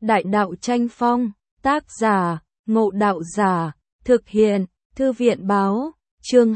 Đại đạo tranh phong, tác giả, Ngộ Đạo Giả, thực hiện, Thư viện báo, chương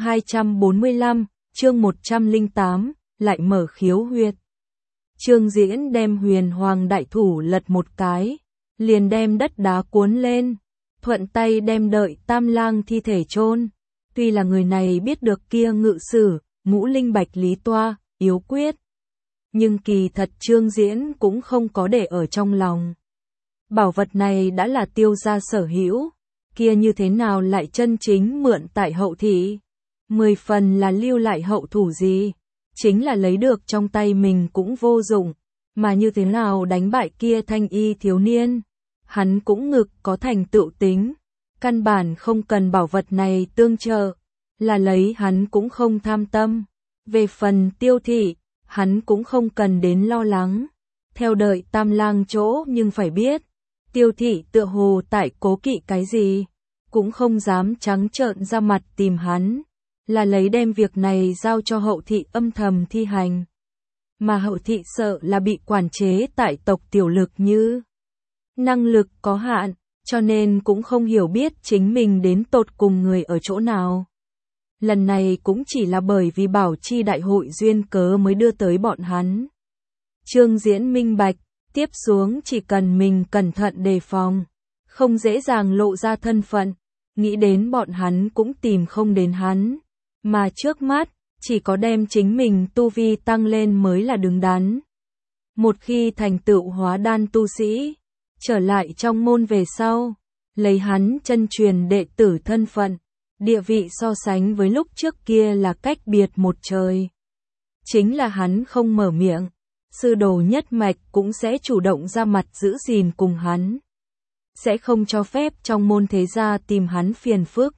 245, chương 108, lại mở khiếu huyệt. Trương Diễn đem huyền hoàng đại thủ lật một cái, liền đem đất đá cuốn lên, thuận tay đem Đợi Tam Lang thi thể chôn. Tuy là người này biết được kia ngự sử, ngũ linh bạch lý toa, yếu quyết, nhưng kỳ thật Trương Diễn cũng không có để ở trong lòng. Bảo vật này đã là Tiêu gia sở hữu, kia như thế nào lại chân chính mượn tại hậu thị? 10 phần là lưu lại hậu thủ gì? Chính là lấy được trong tay mình cũng vô dụng, mà như thế nào đánh bại kia thanh y thiếu niên? Hắn cũng ngực có thành tựu tính, căn bản không cần bảo vật này tương trợ, là lấy hắn cũng không tham tâm. Về phần Tiêu thị, hắn cũng không cần đến lo lắng. Theo Đợi Tam Lang chỗ nhưng phải biết, Tiêu thị tựa hồ tại cố kỵ cái gì, cũng không dám trắng trợn ra mặt tìm hắn, là lấy đem việc này giao cho hậu thị âm thầm thi hành. Mà hậu thị sợ là bị quản chế tại tộc tiểu lực như năng lực có hạn, cho nên cũng không hiểu biết chính mình đến tột cùng người ở chỗ nào. Lần này cũng chỉ là bởi vì bảo chi đại hội duyên cớ mới đưa tới bọn hắn. Trương Diễn minh bạch, tiếp xuống chỉ cần mình cẩn thận đề phòng, không dễ dàng lộ ra thân phận, nghĩ đến bọn hắn cũng tìm không đến hắn, mà trước mắt, chỉ có đem chính mình tu vi tăng lên mới là đứng đắn. Một khi thành tựu hóa đan tu sĩ, trở lại trong môn về sau, lấy hắn chân truyền đệ tử thân phận, địa vị so sánh với lúc trước kia là cách biệt một trời. Chính là hắn không mở miệng, sư đồ nhất mạch cũng sẽ chủ động ra mặt giữ gìn cùng hắn. Sẽ không cho phép trong môn thế gia tìm hắn phiền phức.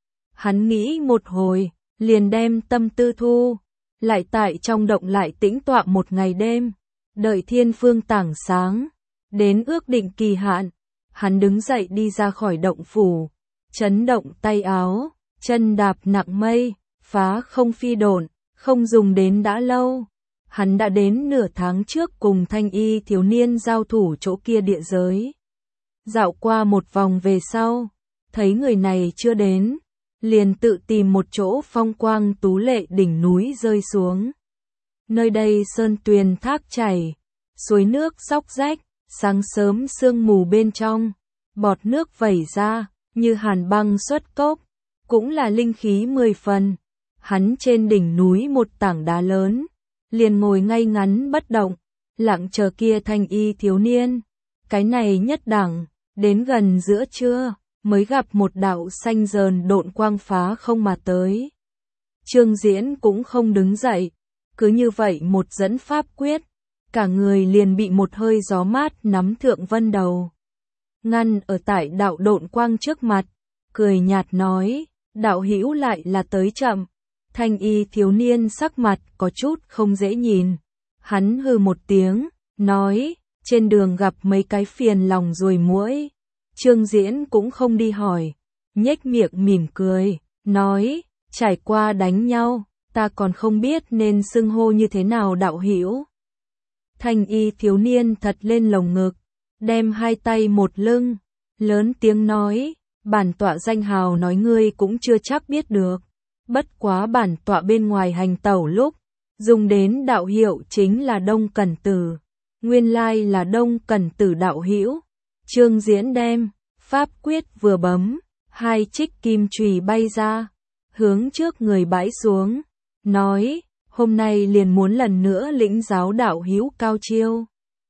Hắn nghĩ một hồi, liền đem tâm tư thu, lại tại trong động lại tĩnh tọa một ngày đêm, đợi thiên phương tảng sáng, đến ước định kỳ hạn, hắn đứng dậy đi ra khỏi động phủ, chấn động tay áo, chân đạp nặng mây, phá không phi độn, không dùng đến đã lâu. Hắn đã đến nửa tháng trước cùng thanh y thiếu niên giao thủ chỗ kia địa giới. Dạo qua một vòng về sau, thấy người này chưa đến, liền tự tìm một chỗ phong quang tú lệ đỉnh núi rơi xuống. Nơi đây sơn tuyền thác chảy, suối nước xóc rách, sáng sớm sương mù bên trong, bọt nước vẩy ra, như hàn băng xuất cốc, cũng là linh khí 10 phần. Hắn trên đỉnh núi một tảng đá lớn, liền ngồi ngay ngắn bất động, lặng chờ kia thanh y thiếu niên. Cái này nhất đẳng, đến gần giữa trưa, mới gặp một đạo xanh dờn độn quang phá không mà tới. Trương Diễn cũng không đứng dậy, cứ như vậy một dẫn pháp quyết, cả người liền bị một hơi gió mát nắm thượng vân đầu. Ngăn ở tại đạo độn quang trước mặt, cười nhạt nói, đạo hữu lại là tới chậm. Thanh y thiếu niên sắc mặt có chút không dễ nhìn. Hắn hừ một tiếng, nói, trên đường gặp mấy cái phiền lòng ruồi muỗi. Trương Diễn cũng không đi hỏi, nhếch miệng mỉm cười, nói, trải qua đánh nhau, ta còn không biết nên xưng hô như thế nào đạo hữu. Thanh y thiếu niên thật lên lồng ngực, đem hai tay một lưng, lớn tiếng nói, bản tọa danh hào nói ngươi cũng chưa chắc biết được. Bất quá bản tọa bên ngoài hành tẩu lúc, dùng đến đạo hiệu chính là Đông Cẩn Tử. Nguyên lai là Đông Cẩn Tử đạo hữu. Trương Diễn đem, pháp quyết vừa bấm, hai trích kim chùy bay ra, hướng trước người bãi xuống, nói, hôm nay liền muốn lần nữa lĩnh giáo đạo hữu cao chiêu.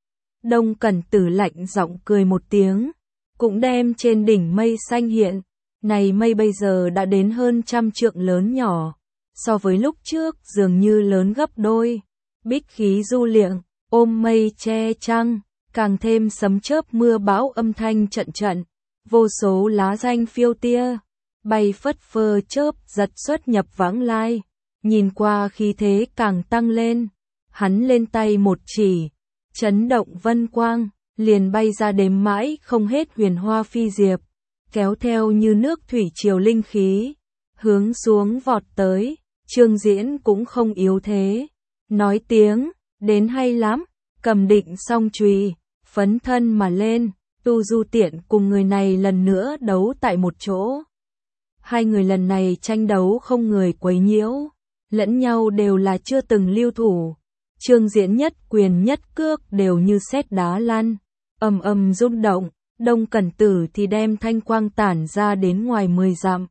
Đông Cẩn Tử lạnh giọng cười một tiếng, cũng đem trên đỉnh mây xanh hiện. Này mây bây giờ đã đến hơn 100 trượng lớn nhỏ, so với lúc trước dường như lớn gấp đôi. Bích khí du liệng, ôm mây che trăng, càng thêm sấm chớp mưa bão âm thanh trận trận, vô số lá danh phiêu tia, bay phất phơ chớp giật xuất nhập vãng lai, nhìn qua khí thế càng tăng lên. Hắn lên tay một chỉ, chấn động vân quang, liền bay ra đếm mãi không hết huyền hoa phi diệp, kéo theo như nước thủy triều linh khí, hướng xuống vọt tới. Trương Diễn cũng không yếu thế, nói tiếng, đến hay lắm, cầm định song chùy, phấn thân mà lên, Tu Du Tiện cùng người này lần nữa đấu tại một chỗ. Hai người lần này tranh đấu không người quấy nhiễu, lẫn nhau đều là chưa từng lưu thủ. Trương Diễn nhất quyền nhất cước đều như sét đá lăn, ầm ầm rung động. Đông Cẩn Tử thì đem thanh quang tản ra đến ngoài 10 dặm.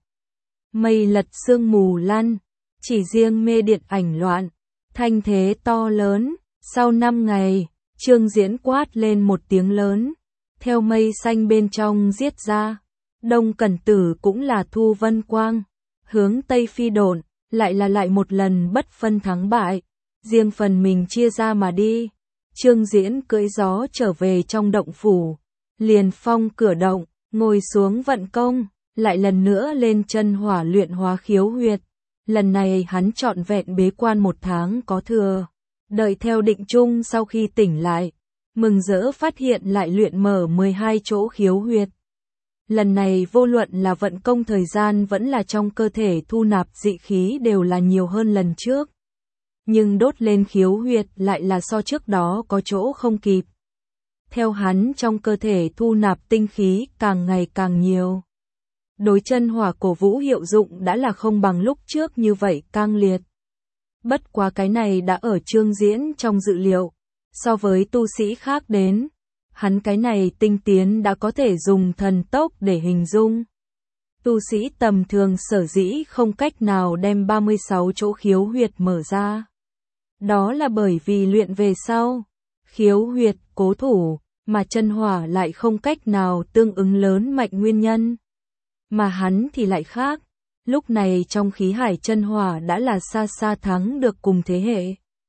Mây lật sương mù lăn, chỉ riêng mê điện ảnh loạn, thanh thế to lớn. Sau 5 ngày, Trương Diễn quát lên một tiếng lớn, theo mây xanh bên trong giết ra. Đông Cẩn Tử cũng là thu vân quang, hướng Tây phi độn, lại một lần bất phân thắng bại, riêng phần mình chia ra mà đi. Trương Diễn cưỡi gió trở về trong động phủ, liền phong cửa động, ngồi xuống vận công, lại lần nữa lên chân hỏa luyện hóa khiếu huyệt. Lần này hắn trọn vẹn bế quan 1 tháng có thừa, đợi theo định chung sau khi tỉnh lại, mừng rỡ phát hiện lại luyện mở 12 chỗ khiếu huyệt. Lần này vô luận là vận công thời gian vẫn là trong cơ thể thu nạp dị khí đều là nhiều hơn lần trước. Nhưng đốt lên khiếu huyệt lại là so trước đó có chỗ không kịp. Theo hắn trong cơ thể thu nạp tinh khí càng ngày càng nhiều. Đối chân hỏa cổ vũ hiệu dụng đã là không bằng lúc trước như vậy cang liệt. Bất quá cái này đã ở Trương Diễn trong dự liệu. So với tu sĩ khác đến, hắn cái này tinh tiến đã có thể dùng thần tốc để hình dung. Tu sĩ tầm thường sở dĩ không cách nào đem 36 chỗ khiếu huyệt mở ra. Đó là bởi vì luyện về sau, khiếu huyệt cố thủ, mà chân hỏa lại không cách nào tương ứng lớn mạnh nguyên nhân. Mà hắn thì lại khác, lúc này trong khí hải chân hỏa đã là xa xa thắng được cùng thế hệ.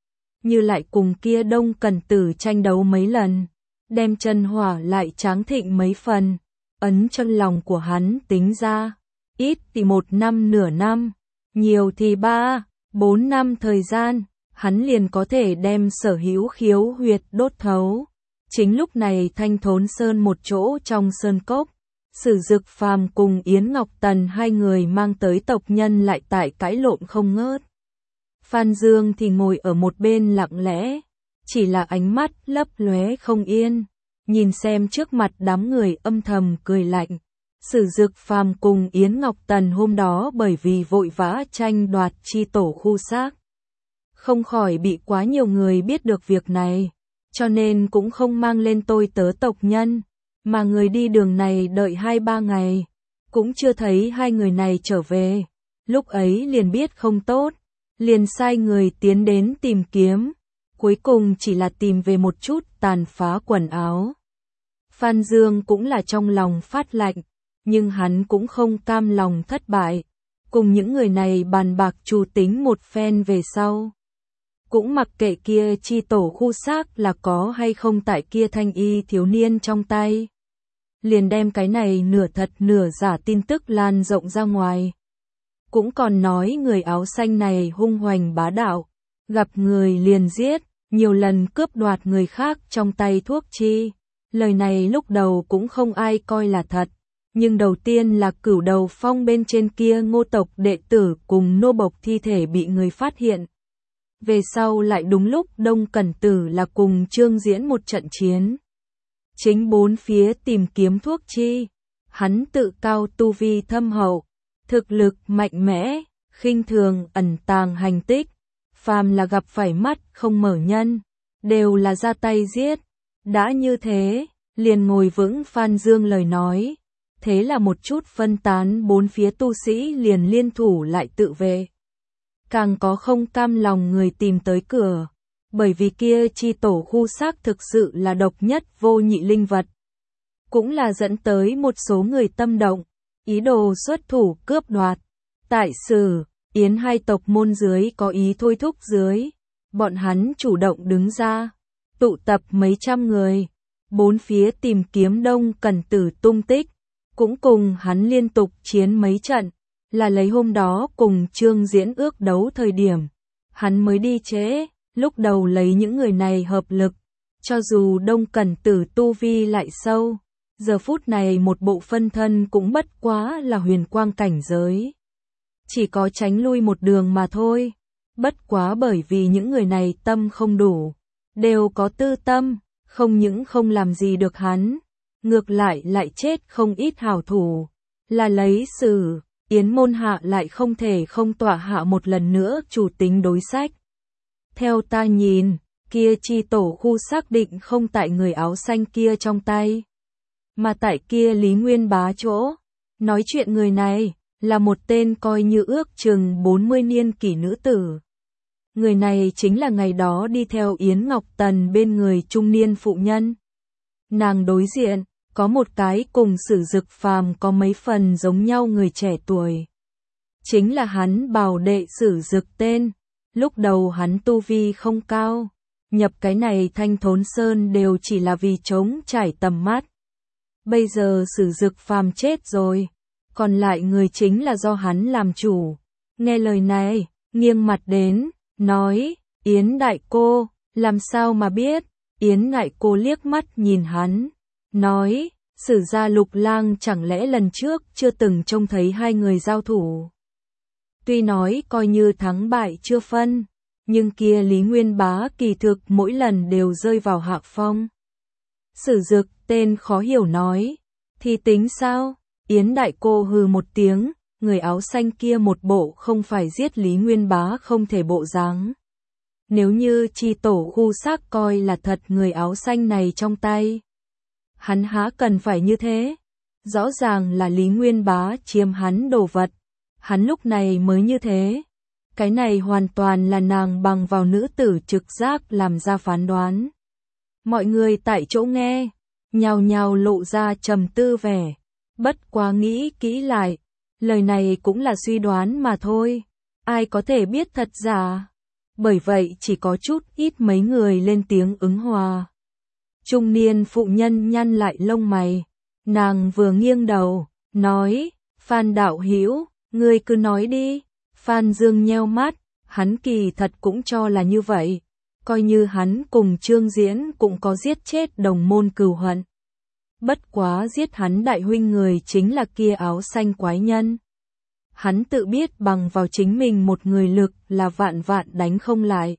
Như lại cùng kia Đông Cẩn Tử tranh đấu mấy lần, đem chân hỏa lại tráng thịnh mấy phần, ấn trong lòng của hắn tính ra, ít thì 1 năm nửa năm, nhiều thì 3, 4 năm thời gian, hắn liền có thể đem sở hữu khiếu huyệt đốt thấu. Chính lúc này Thanh Thốn Sơn một chỗ trong sơn cốc, Sử Dực Phàm cùng Yến Ngọc Tần hai người mang tới tộc nhân lại tại cãi lộn không ngớt. Phan Dương thì ngồi ở một bên lặng lẽ, chỉ là ánh mắt lấp lóe không yên, nhìn xem trước mặt đám người âm thầm cười lạnh. Sử Dực Phàm cùng Yến Ngọc Tần hôm đó bởi vì vội vã tranh đoạt chi tổ khu xác, không khỏi bị quá nhiều người biết được việc này, cho nên cũng không mang lên tôi tớ tộc nhân, mà người đi đường này đợi 2-3 ngày, cũng chưa thấy hai người này trở về, lúc ấy liền biết không tốt, liền sai người tiến đến tìm kiếm, cuối cùng chỉ là tìm về một chút tàn phá quần áo. Phan Dương cũng là trong lòng phát lạnh, nhưng hắn cũng không cam lòng thất bại, cùng những người này bàn bạc chủ tính một phen về sau. Cũng mặc kệ kia chi tổ khu xác là có hay không tại kia thanh y thiếu niên trong tay. Liền đem cái này nửa thật nửa giả tin tức lan rộng ra ngoài. Cũng còn nói người áo xanh này hung hoành bá đạo, gặp người liền giết, nhiều lần cướp đoạt người khác trong tay thuốc chi. Lời này lúc đầu cũng không ai coi là thật, nhưng đầu tiên là Cửu Đầu Phong bên trên kia Ngô tộc đệ tử cùng nô bộc thi thể bị người phát hiện. Về sau lại đúng lúc Đông Cẩn Tử là cùng Trương Diễn một trận chiến. Chính bốn phía tìm kiếm thuốc chi, hắn tự cao tu vi thâm hậu, thực lực mạnh mẽ, khinh thường ẩn tàng hành tích, phàm là gặp phải mắt không mở nhân, đều là ra tay giết. Đã như thế, liền ngồi vững Phan Dương lời nói, thế là một chút phân tán bốn phía tu sĩ liền liên thủ lại tự vệ. Càng có không cam lòng người tìm tới cửa, bởi vì kia chi tổ khu xác thực sự là độc nhất vô nhị linh vật. Cũng là dẫn tới một số người tâm động, ý đồ xuất thủ cướp đoạt. Tại Sử, Yến hai tộc môn dưới có ý thôi thúc dưới, bọn hắn chủ động đứng ra, tụ tập mấy trăm người, bốn phía tìm kiếm Đông Cẩn Tử tung tích, cũng cùng hắn liên tục chiến mấy trận. Là lấy hôm đó cùng Trương Diễn ước đấu thời điểm, hắn mới đi trễ, lúc đầu lấy những người này hợp lực, cho dù Đông Cẩn Tử tu vi lại sâu, giờ phút này một bộ phân thân cũng bất quá là huyền quang cảnh giới. Chỉ có tránh lui một đường mà thôi, bất quá bởi vì những người này tâm không đủ, đều có tư tâm, không những không làm gì được hắn, ngược lại chết không ít hảo thủ. Là lấy Sử, Yến môn hạ lại không thể không tọa hạ một lần nữa chủ tính đối sách. Theo ta nhìn, kia chi tổ khu xác định không tại người áo xanh kia trong tay, mà tại kia Lý Nguyên Bá chỗ. Nói chuyện người này, là một tên coi như ước chừng 40 niên kỷ nữ tử. Người này chính là ngày đó đi theo Yến Ngọc Tần bên người trung niên phụ nhân. Nàng đối diện, có một cái cùng Sử Dực Phàm có mấy phần giống nhau người trẻ tuổi. Chính là hắn bảo đệ Sử Dực tên. Lúc đầu hắn tu vi không cao, nhập cái này Thanh Thốn Sơn đều chỉ là vì trống trải tầm mắt. Bây giờ Sử Dực Phàm chết rồi, còn lại người chính là do hắn làm chủ. Nghe lời này, nghiêng mặt đến, nói, Yến đại cô, làm sao mà biết? Yến đại cô liếc mắt nhìn hắn, nói, Sử gia Lục Lang chẳng lẽ lần trước chưa từng trông thấy hai người giao thủ. Tuy nói coi như thắng bại chưa phân, nhưng kia Lý Nguyên Bá kỳ thực mỗi lần đều rơi vào hạ phong. Sử Dực tên khó hiểu nói, thì tính sao? Yến đại cô hừ một tiếng, người áo xanh kia một bộ không phải giết Lý Nguyên Bá không thể bộ dáng. Nếu như chi tổ khu xác coi là thật người áo xanh này trong tay, hắn há cần phải như thế? Rõ ràng là Lý Nguyên Bá chiếm hắn đồ vật, hắn lúc này mới như thế. Cái này hoàn toàn là nàng bằng vào nữ tử trực giác làm ra phán đoán. Mọi người tại chỗ nghe, nhào nhào lộ ra trầm tư vẻ. Bất quá nghĩ kỹ lại, lời này cũng là suy đoán mà thôi. Ai có thể biết thật giả? Bởi vậy chỉ có chút ít mấy người lên tiếng ứng hòa. Trung niên phụ nhân nhăn lại lông mày. Nàng vừa nghiêng đầu, nói, Phan đạo hữu, ngươi cứ nói đi. Phan Dương nheo mắt, hắn kỳ thật cũng cho là như vậy. Coi như hắn cùng Trương Diễn cũng có giết chết đồng môn cừu hận. Bất quá giết hắn đại huynh người chính là kia áo xanh quái nhân. Hắn tự biết bằng vào chính mình một người lực là vạn vạn đánh không lại.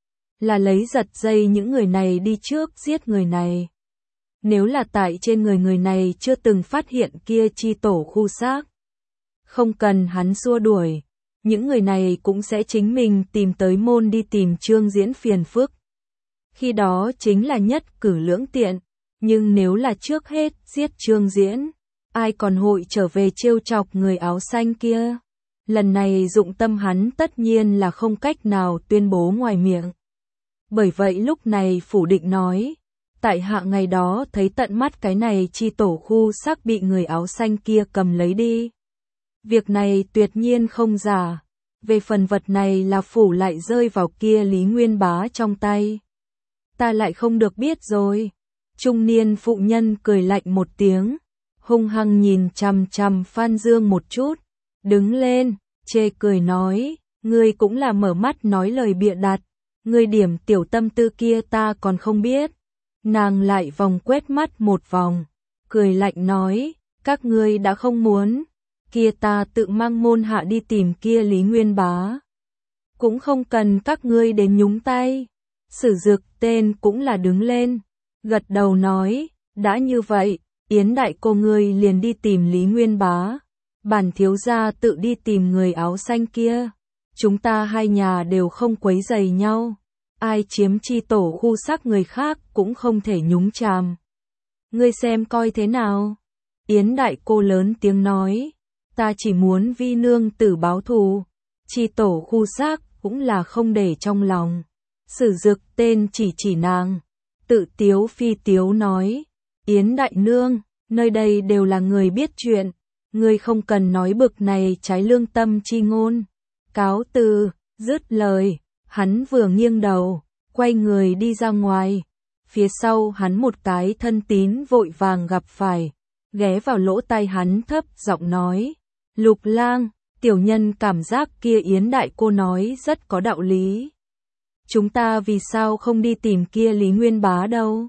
Là lấy giật dây những người này đi trước giết người này. Nếu là tại trên người này chưa từng phát hiện kia chi tổ khu xác, không cần hắn xua đuổi, những người này cũng sẽ chính mình tìm tới môn đi tìm Trương Diễn phiền phức. Khi đó chính là nhất cử lưỡng tiện, nhưng nếu là trước hết giết Trương Diễn, ai còn hội trở về trêu chọc người áo xanh kia. Lần này dụng tâm hắn tất nhiên là không cách nào tuyên bố ngoài miệng. Bởi vậy lúc này phủ định nói, tại hạ ngày đó thấy tận mắt cái này chi tổ khu xác bị người áo xanh kia cầm lấy đi. Việc này tuyệt nhiên không giả, về phần vật này là phủ lại rơi vào kia Lý Nguyên Bá trong tay. Ta lại không được biết rồi. Trung niên phụ nhân cười lạnh một tiếng, hung hăng nhìn chằm chằm Phan Dương một chút, đứng lên, chê cười nói, ngươi cũng là mở mắt nói lời bịa đặt, ngươi điểm tiểu tâm tư kia ta còn không biết. Nàng lại vòng quét mắt một vòng, cười lạnh nói, các ngươi đã không muốn, kia ta tự mang môn hạ đi tìm kia Lý Nguyên Bá. Cũng không cần các ngươi đến nhúng tay. Sử Dực tên cũng là đứng lên, gật đầu nói, đã như vậy, Yến đại cô ngươi liền đi tìm Lý Nguyên Bá. Bản thiếu gia tự đi tìm người áo xanh kia. Chúng ta hai nhà đều không quấy rầy nhau. Ai chiếm chi tổ khu xác người khác cũng không thể nhúng chàm. Ngươi xem coi thế nào? Yến đại cô lớn tiếng nói, ta chỉ muốn vi nương tử báo thù. Chi tổ khu xác cũng là không để trong lòng. Sử Dực tên chỉ nàng, tự tiếu phi tiếu nói, Yến đại nương, nơi đây đều là người biết chuyện, ngươi không cần nói bực này trái lương tâm chi ngôn. Cáo từ, dứt lời, hắn vừa nghiêng đầu, quay người đi ra ngoài. Phía sau hắn một cái thân tín vội vàng gặp phải, ghé vào lỗ tai hắn thấp giọng nói, Lục Lang, tiểu nhân cảm giác kia Yến đại cô nói rất có đạo lý. Chúng ta vì sao không đi tìm kia Lý Nguyên Bá đâu?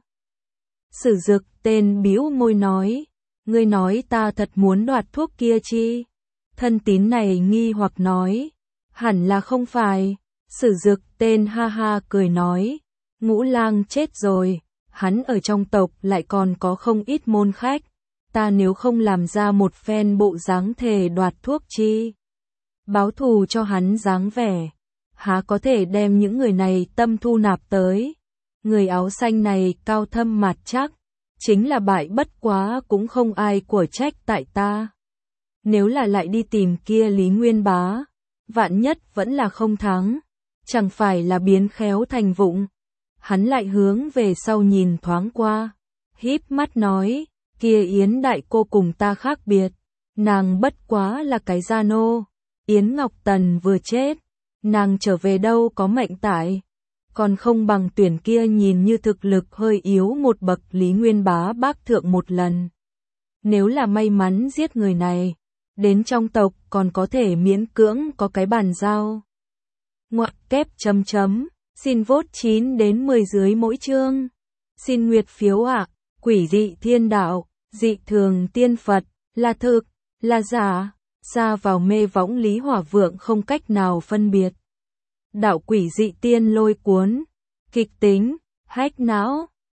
Sử Dực tên bĩu môi nói, ngươi nói ta thật muốn đoạt thuốc kia chi? Thân tín này nghi hoặc nói, hẳn là không phải. Sử Dực tên ha ha cười nói, Ngũ Lang chết rồi, hắn ở trong tộc lại còn có không ít môn khách, ta nếu không làm ra một phen bộ dáng thề đoạt thuốc chi báo thù cho hắn dáng vẻ, há có thể đem những người này tâm thu nạp tới. Người áo xanh này cao thâm mặt chắc, chính là bại bất quá cũng không ai của trách tại ta. Nếu là lại đi tìm kia Lý Nguyên Bá, vạn nhất vẫn là không thắng, chẳng phải là biến khéo thành vụng. Hắn lại hướng về sau nhìn thoáng qua, híp mắt nói, kia Yến đại cô cùng ta khác biệt, nàng bất quá là cái gia nô, Yến Ngọc Tần vừa chết, nàng trở về đâu có mệnh tại, còn không bằng tuyển kia nhìn như thực lực hơi yếu một bậc Lý Nguyên Bá bác thượng một lần. Nếu là may mắn giết người này, đến trong tộc còn có thể miễn cưỡng có cái bàn giao. Ngoặc kép chấm chấm, xin vote 9 đến 10 dưới mỗi chương. Xin nguyệt phiếu ạ, quỷ dị thiên đạo, dị thường tiên Phật, là thực, là giả, ra vào mê võng Lý Hỏa Vượng không cách nào phân biệt. Đạo quỷ dị tiên lôi cuốn, kịch tính, hách não.